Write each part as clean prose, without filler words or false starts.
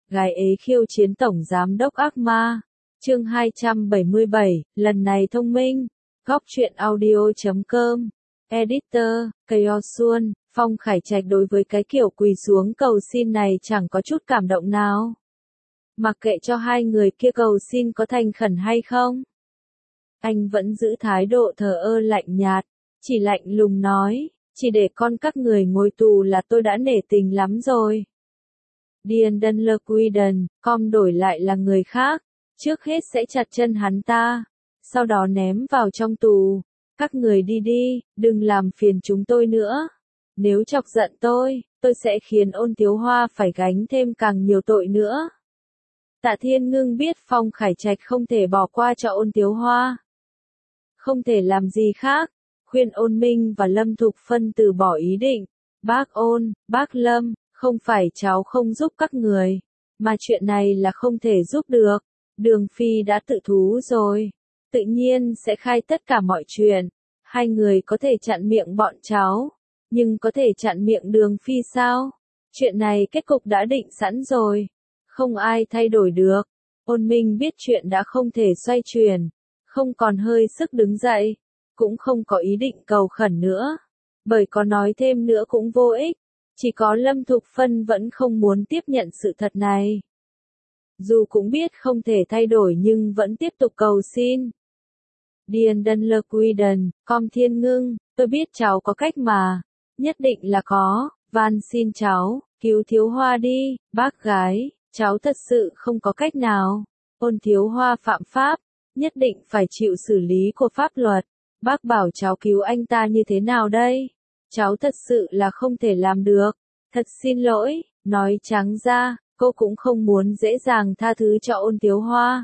Gái ế khiêu chiến tổng giám đốc ác ma. Chương 277, lần này thông minh. Góc truyện audio.com. Editor, Chaos Xuân, Phong Khải Trạch đối với cái kiểu quỳ xuống cầu xin này chẳng có chút cảm động nào. Mặc kệ cho hai người kia cầu xin có thành khẩn hay không. Anh vẫn giữ thái độ thờ ơ lạnh nhạt, chỉ lạnh lùng nói, chỉ để con các người ngồi tù là tôi đã nể tình lắm rồi. Điền Đân Lơ Quiden, com đổi lại là người khác, trước hết sẽ chặt chân hắn ta, sau đó ném vào trong tù. Các người đi đi, đừng làm phiền chúng tôi nữa. Nếu chọc giận tôi sẽ khiến Ôn Tiếu Hoa phải gánh thêm càng nhiều tội nữa. Tạ Thiên Ngưng biết Phong Khải Trạch không thể bỏ qua cho Ôn Tiếu Hoa. Không thể làm gì khác, khuyên Ôn Minh và Lâm Thục Phân từ bỏ ý định. Bác Ôn, bác Lâm, không phải cháu không giúp các người, mà chuyện này là không thể giúp được. Đường Phi đã tự thú rồi, tự nhiên sẽ khai tất cả mọi chuyện. Hai người có thể chặn miệng bọn cháu, nhưng có thể chặn miệng Đường Phi sao? Chuyện này kết cục đã định sẵn rồi, không ai thay đổi được. Ôn Minh biết chuyện đã không thể xoay chuyển, không còn hơi sức đứng dậy, cũng không có ý định cầu khẩn nữa, bởi có nói thêm nữa cũng vô ích. Chỉ có Lâm Thục Phân vẫn không muốn tiếp nhận sự thật này. Dù cũng biết không thể thay đổi nhưng vẫn tiếp tục cầu xin. Điền Đân Lơ Quiden, com Thiên Ngưng, tôi biết cháu có cách mà. Nhất định là có, van xin cháu, cứu Thiếu Hoa đi, bác gái, cháu thật sự không có cách nào. Ôn Thiếu Hoa phạm pháp, nhất định phải chịu xử lý của pháp luật. Bác bảo cháu cứu anh ta như thế nào đây? Cháu thật sự là không thể làm được. Thật xin lỗi, nói trắng ra, cô cũng không muốn dễ dàng tha thứ cho Ôn Tiếu Hoa.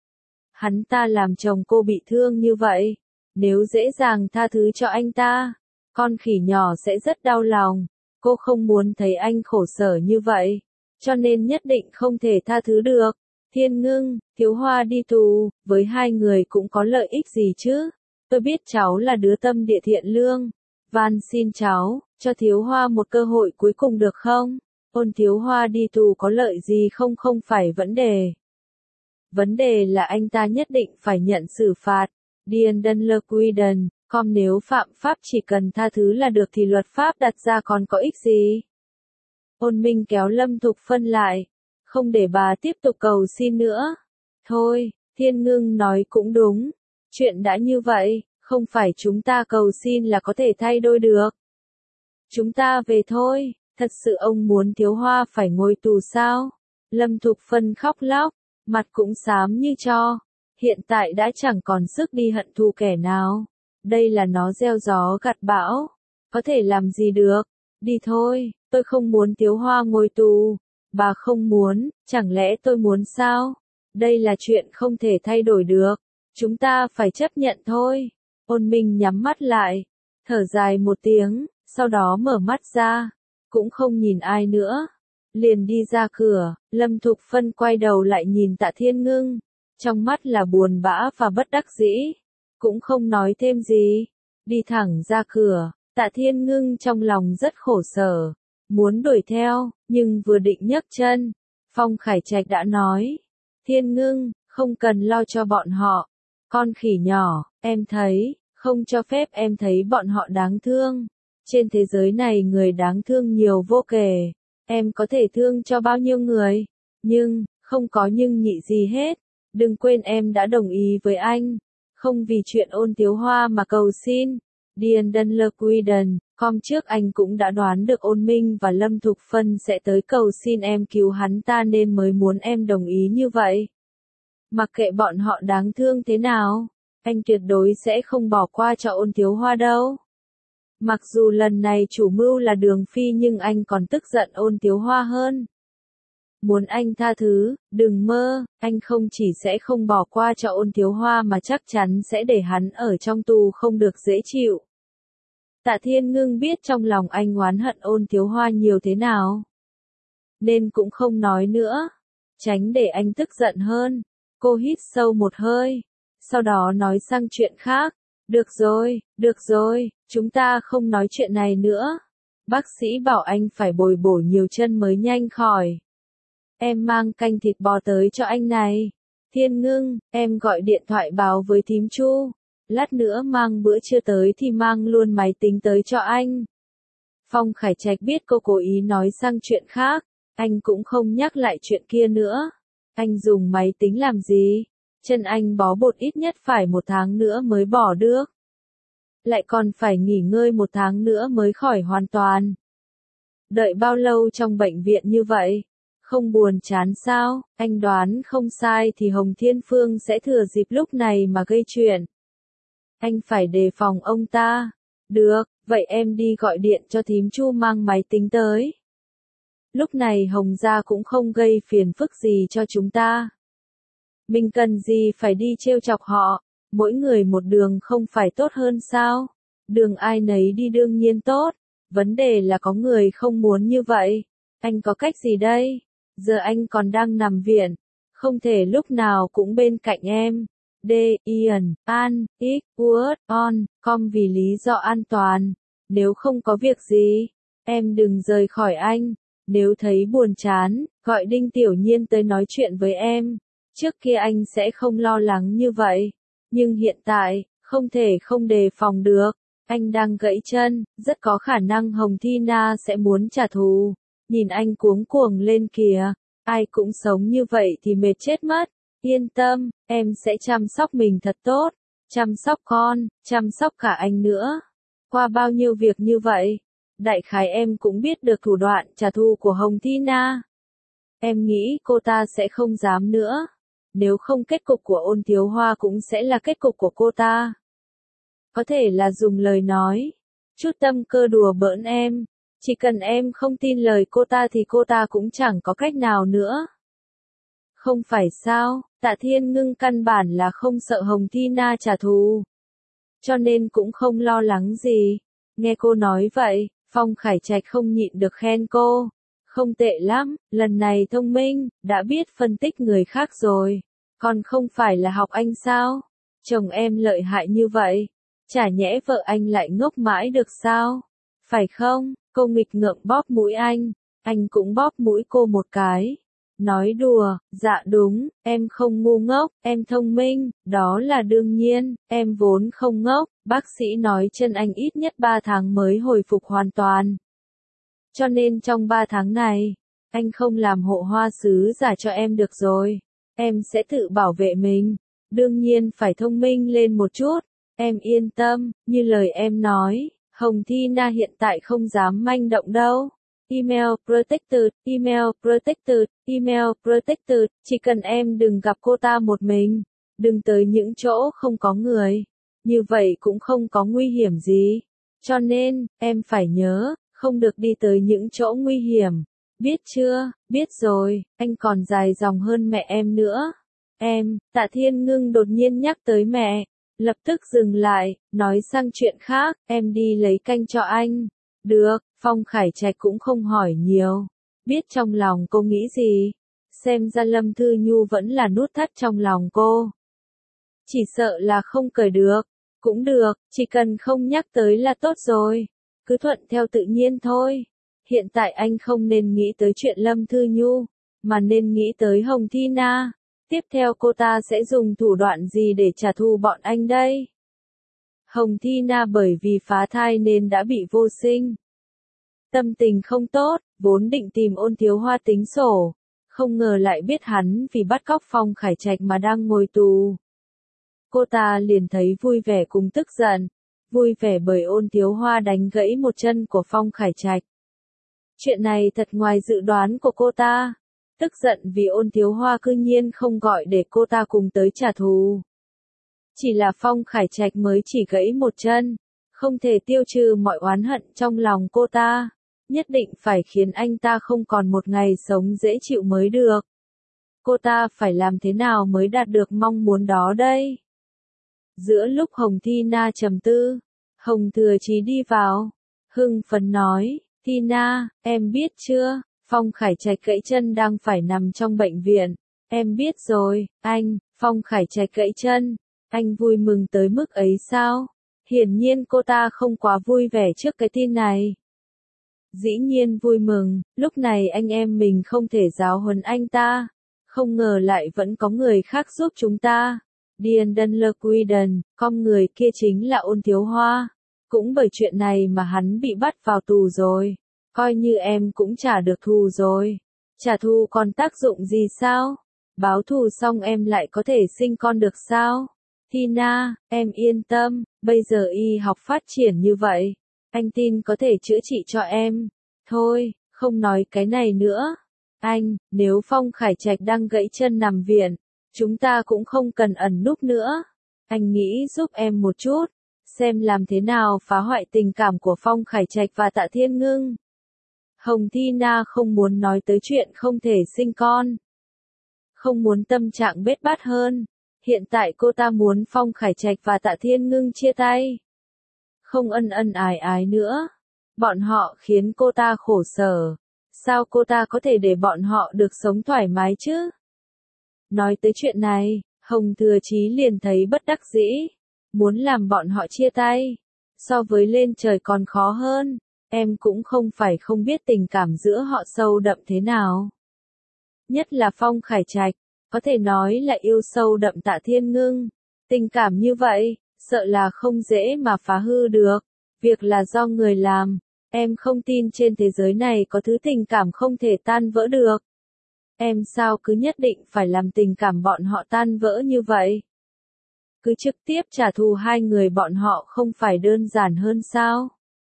Hắn ta làm chồng cô bị thương như vậy, nếu dễ dàng tha thứ cho anh ta, con khỉ nhỏ sẽ rất đau lòng. Cô không muốn thấy anh khổ sở như vậy, cho nên nhất định không thể tha thứ được. Thiên Ngưng, Thiếu Hoa đi tù, với hai người cũng có lợi ích gì chứ? Tôi biết cháu là đứa tâm địa thiện lương. Van xin cháu, cho Thiếu Hoa một cơ hội cuối cùng được không? Ôn Thiếu Hoa đi tù có lợi gì không phải vấn đề. Vấn đề là anh ta nhất định phải nhận xử phạt. Điền Đân Lơ Quiden, com nếu phạm pháp chỉ cần tha thứ là được thì luật pháp đặt ra còn có ích gì? Ôn Minh kéo Lâm Thục Phân lại, không để bà tiếp tục cầu xin nữa. Thôi, Thiên Ngưng nói cũng đúng, chuyện đã như vậy, không phải chúng ta cầu xin là có thể thay đổi được. Chúng ta về thôi, thật sự ông muốn Thiếu Hoa phải ngồi tù sao? Lâm Thục Phân khóc lóc, mặt cũng xám như tro. Hiện tại đã chẳng còn sức đi hận thù kẻ nào. Đây là nó gieo gió gặt bão. Có thể làm gì được? Đi thôi, tôi không muốn Thiếu Hoa ngồi tù. Bà không muốn, chẳng lẽ tôi muốn sao? Đây là chuyện không thể thay đổi được. Chúng ta phải chấp nhận thôi. Ôn Minh nhắm mắt lại, thở dài một tiếng, sau đó mở mắt ra, cũng không nhìn ai nữa. Liền đi ra cửa, Lâm Thục Phân quay đầu lại nhìn Tạ Thiên Ngưng, trong mắt là buồn bã và bất đắc dĩ, cũng không nói thêm gì, đi thẳng ra cửa. Tạ Thiên Ngưng trong lòng rất khổ sở, muốn đuổi theo, nhưng vừa định nhấc chân, Phong Khải Trạch đã nói, Thiên Ngưng, không cần lo cho bọn họ, con khỉ nhỏ, em thấy, không cho phép em thấy bọn họ đáng thương. Trên thế giới này người đáng thương nhiều vô kể, em có thể thương cho bao nhiêu người, nhưng, không có nhưng nhị gì hết. Đừng quên em đã đồng ý với anh, không vì chuyện Ôn Tiếu Hoa mà cầu xin. Điền Đân Lơ Quiden, com trước anh cũng đã đoán được Ôn Minh và Lâm Thục Phân sẽ tới cầu xin em cứu hắn ta nên mới muốn em đồng ý như vậy. Mặc kệ bọn họ đáng thương thế nào, anh tuyệt đối sẽ không bỏ qua cho Ôn Tiếu Hoa đâu. Mặc dù lần này chủ mưu là Đường Phi nhưng anh còn tức giận Ôn Tiếu Hoa hơn. Muốn anh tha thứ, đừng mơ, anh không chỉ sẽ không bỏ qua cho Ôn Tiếu Hoa mà chắc chắn sẽ để hắn ở trong tù không được dễ chịu. Tạ Thiên Ngưng biết trong lòng anh oán hận Ôn Tiếu Hoa nhiều thế nào, nên cũng không nói nữa, tránh để anh tức giận hơn. Cô hít sâu một hơi, sau đó nói sang chuyện khác. Được rồi, chúng ta không nói chuyện này nữa. Bác sĩ bảo anh phải bồi bổ nhiều chân mới nhanh khỏi. em mang canh thịt bò tới cho anh này. Thiên Ngưng, em gọi điện thoại báo với thím Chu. Lát nữa mang bữa trưa tới thì mang luôn máy tính tới cho anh. Phong Khải Trạch biết cô cố ý nói sang chuyện khác, anh cũng không nhắc lại chuyện kia nữa. Anh dùng máy tính làm gì? Chân anh bó bột ít nhất phải 1 tháng nữa mới bỏ được. Lại còn phải nghỉ ngơi 1 tháng nữa mới khỏi hoàn toàn. Đợi bao lâu trong bệnh viện như vậy? Không buồn chán sao? Anh đoán không sai thì Hồng Thiên Phương sẽ thừa dịp lúc này mà gây chuyện. Anh phải đề phòng ông ta. Được, vậy em đi gọi điện cho thím Chu mang máy tính tới. Lúc này Hồng gia cũng không gây phiền phức gì cho chúng ta. Mình cần gì phải đi trêu chọc họ, mỗi người một đường không phải tốt hơn sao? Đường ai nấy đi đương nhiên tốt, vấn đề là có người không muốn như vậy. Anh có cách gì đây? Giờ anh còn đang nằm viện, không thể lúc nào cũng bên cạnh em. D. Ian, An, X, Word, On, Com vì lý do an toàn. Nếu không có việc gì, em đừng rời khỏi anh. Nếu thấy buồn chán, gọi Đinh Tiểu Nhiên tới nói chuyện với em. Trước kia anh sẽ không lo lắng như vậy. Nhưng hiện tại, không thể không đề phòng được. Anh đang gãy chân, rất có khả năng Hồng Thi Na sẽ muốn trả thù. Nhìn anh cuống cuồng lên kìa. Ai cũng sống như vậy thì mệt chết mất. Yên tâm, em sẽ chăm sóc mình thật tốt. Chăm sóc con, chăm sóc cả anh nữa. Qua bao nhiêu việc như vậy, đại khái em cũng biết được thủ đoạn trả thù của Hồng Thi Na. Em nghĩ cô ta sẽ không dám nữa. Nếu không kết cục của Ôn Thiếu Hoa cũng sẽ là kết cục của cô ta. Có thể là dùng lời nói, chút tâm cơ đùa bỡn em. Chỉ cần em không tin lời cô ta thì cô ta cũng chẳng có cách nào nữa. Không phải sao, Tạ Thiên Ngưng căn bản là không sợ Hồng Thi Na trả thù. Cho nên cũng không lo lắng gì. Nghe cô nói vậy, Phong Khải Trạch không nhịn được khen cô. Không tệ lắm, lần này thông minh, đã biết phân tích người khác rồi. Còn không phải là học anh sao? Chồng em lợi hại như vậy. Chả nhẽ vợ anh lại ngốc mãi được sao? Phải không? Cô nghịch ngợm bóp mũi anh cũng bóp mũi cô một cái. Nói đùa, dạ đúng, em không ngu ngốc, em thông minh, đó là đương nhiên, em vốn không ngốc, bác sĩ nói chân anh ít nhất 3 tháng mới hồi phục hoàn toàn. Cho nên trong 3 tháng này, anh không làm hộ hoa sứ giả cho em được rồi, em sẽ tự bảo vệ mình, đương nhiên phải thông minh lên một chút, em yên tâm, như lời em nói, Hồng Thi Na hiện tại không dám manh động đâu. Email protected, chỉ cần em đừng gặp cô ta một mình, đừng tới những chỗ không có người, như vậy cũng không có nguy hiểm gì. Cho nên, em phải nhớ, không được đi tới những chỗ nguy hiểm. Biết chưa? Biết rồi, anh còn dài dòng hơn mẹ em nữa. Em, Tạ Thiên Ngưng đột nhiên nhắc tới mẹ, lập tức dừng lại, nói sang chuyện khác, em đi lấy canh cho anh. Được, Phong Khải Trạch cũng không hỏi nhiều, biết trong lòng cô nghĩ gì, xem ra Lâm Thư Nhu vẫn là nút thắt trong lòng cô. Chỉ sợ là không cởi được, cũng được, chỉ cần không nhắc tới là tốt rồi, cứ thuận theo tự nhiên thôi. Hiện tại anh không nên nghĩ tới chuyện Lâm Thư Nhu, mà nên nghĩ tới Hồng Thi Na. Tiếp theo cô ta sẽ dùng thủ đoạn gì để trả thù bọn anh đây? Hồng Thi Na bởi vì phá thai nên đã bị vô sinh. Tâm tình không tốt, vốn định tìm Ôn Thiếu Hoa tính sổ, không ngờ lại biết hắn vì bắt cóc Phong Khải Trạch mà đang ngồi tù. Cô ta liền thấy vui vẻ cùng tức giận, vui vẻ bởi Ôn Thiếu Hoa đánh gãy một chân của Phong Khải Trạch. Chuyện này thật ngoài dự đoán của cô ta, tức giận vì Ôn Thiếu Hoa cư nhiên không gọi để cô ta cùng tới trả thù. Chỉ là Phong Khải Trạch mới chỉ gãy một chân, không thể tiêu trừ mọi oán hận trong lòng cô ta, nhất định phải khiến anh ta không còn một ngày sống dễ chịu mới được. Cô ta phải làm thế nào mới đạt được mong muốn đó đây? Giữa lúc Hồng Thi Na trầm tư, Hồng Thừa Chí đi vào, hưng phấn nói, Thi Na, em biết chưa, Phong Khải Trạch gãy chân đang phải nằm trong bệnh viện, em biết rồi, anh, Phong Khải Trạch gãy chân, anh vui mừng tới mức ấy sao? Hiển nhiên cô ta không quá vui vẻ trước cái tin này. Dĩ nhiên vui mừng, lúc này anh em mình không thể giáo huấn anh ta. Không ngờ lại vẫn có người khác giúp chúng ta. Điền Đân Lơ Quy Đần, con người kia chính là Ôn Thiếu Hoa. Cũng bởi chuyện này mà hắn bị bắt vào tù rồi. Coi như em cũng trả được thù rồi. Trả thù còn tác dụng gì sao? Báo thù xong em lại có thể sinh con được sao? Tina, em yên tâm, bây giờ y học phát triển như vậy. Anh tin có thể chữa trị cho em. Thôi, không nói cái này nữa. Anh, nếu Phong Khải Trạch đang gãy chân nằm viện, chúng ta cũng không cần ẩn núp nữa. Anh nghĩ giúp em một chút, xem làm thế nào phá hoại tình cảm của Phong Khải Trạch và Tạ Thiên Ngưng. Hồng Thi Na không muốn nói tới chuyện không thể sinh con. Không muốn tâm trạng bết bát hơn. Hiện tại cô ta muốn Phong Khải Trạch và Tạ Thiên Ngưng chia tay. Không ân ân ái ái nữa. Bọn họ khiến cô ta khổ sở. Sao cô ta có thể để bọn họ được sống thoải mái chứ? Nói tới chuyện này, Hồng Thừa Chí liền thấy bất đắc dĩ. Muốn làm bọn họ chia tay. So với lên trời còn khó hơn. Em cũng không phải không biết tình cảm giữa họ sâu đậm thế nào. Nhất là Phong Khải Trạch, có thể nói là yêu sâu đậm Tạ Thiên Ngưng. Tình cảm như vậy, sợ là không dễ mà phá hư được. Việc là do người làm. Em không tin trên thế giới này có thứ tình cảm không thể tan vỡ được. Em sao cứ nhất định phải làm tình cảm bọn họ tan vỡ như vậy? Cứ trực tiếp trả thù hai người bọn họ không phải đơn giản hơn sao?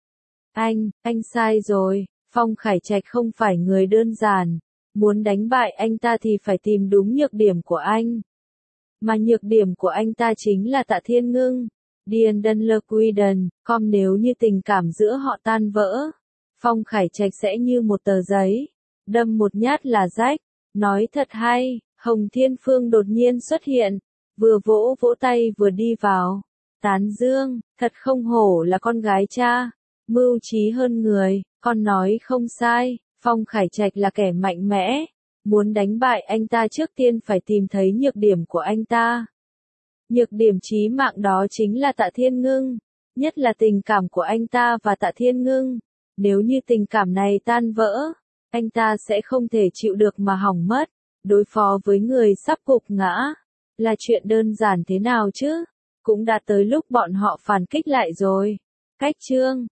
Anh sai rồi, Phong Khải Trạch không phải người đơn giản. Muốn đánh bại anh ta thì phải tìm đúng nhược điểm của anh. Mà nhược điểm của anh ta chính là Tạ Thiên Ngưng. Điền Đân Lơ Quy Đần, nếu như tình cảm giữa họ tan vỡ, Phong Khải Trạch sẽ như một tờ giấy, đâm một nhát là rách. Nói thật hay, Hồng Thiên Phương đột nhiên xuất hiện, vừa vỗ vỗ tay vừa đi vào. Tán dương, thật không hổ là con gái cha, mưu trí hơn người, con nói không sai, Phong Khải Trạch là kẻ mạnh mẽ. Muốn đánh bại anh ta trước tiên phải tìm thấy nhược điểm của anh ta. Nhược điểm chí mạng đó chính là Tạ Thiên Ngưng, nhất là tình cảm của anh ta và Tạ Thiên Ngưng. Nếu như tình cảm này tan vỡ, anh ta sẽ không thể chịu được mà hỏng mất. Đối phó với người sắp gục ngã, là chuyện đơn giản thế nào chứ? Cũng đã tới lúc bọn họ phản kích lại rồi. Cách chương